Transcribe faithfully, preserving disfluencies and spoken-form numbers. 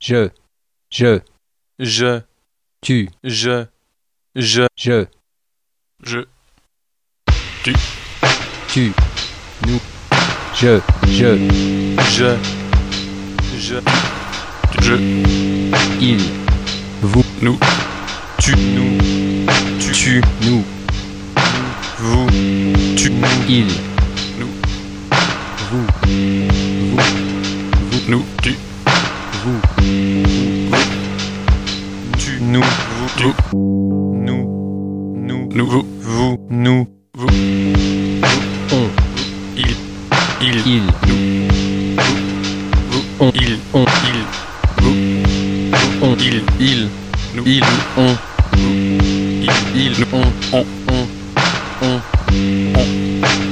Je, je, je, tu, je, je, je, je, tu, nous, je, je, je, je, je, il, vous, nous, tu, nous, tu, tu, nous, vous, tu, nous, il, nous, vous, vous, vous, nous, tu, vous, tu, nous, vous, tu, nous, nous, nous, vous, vous, nous, vous, on, il, il, il, nous, vous, on, il, on, il, vous, on, il, il, nous, il, on, il, il, nous, on, on, on, on, on,